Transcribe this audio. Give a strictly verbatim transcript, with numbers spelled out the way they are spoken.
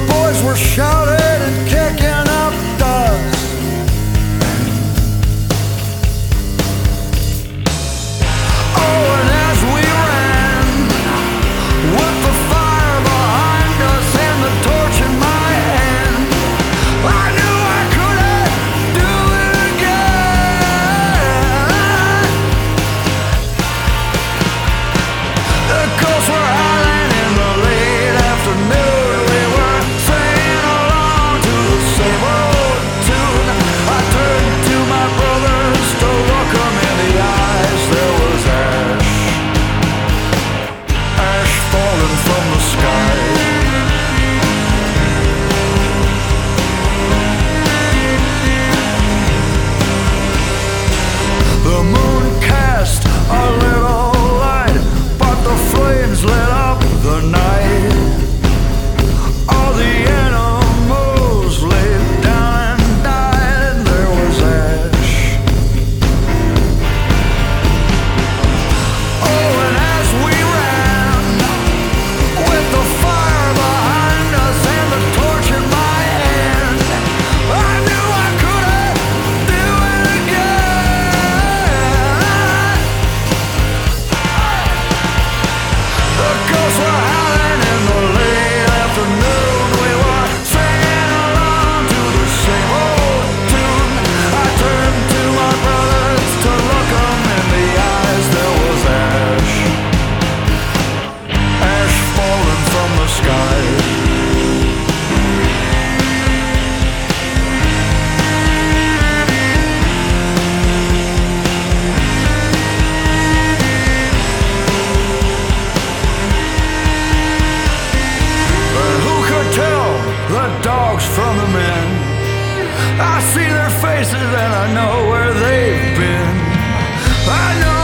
boys were shouting and kicking up dust. Oh, and as we ran, with the fire behind us and the torch in my hand, I knew I couldn't do it again. The ghosts were howling in the late afternoon. We were singing along to the same old tune. I turned to my brothers to look 'em in the eyes. There was ash, ash falling from the sky. The moon cast a little light, but the flames lit up the night. All the animals laid down and died, and there was ash. Oh, and as we ran, with the fire behind us and the torch in my hand, I knew I couldn't do it again. The ghosts were howling in the late afternoon. We were singing along to the same old tune. I turned to my brothers to look 'em in the eyes. There was ash, ash falling from the sky. But who could tell the dogs from the men? I see their faces and I know where they've been. I know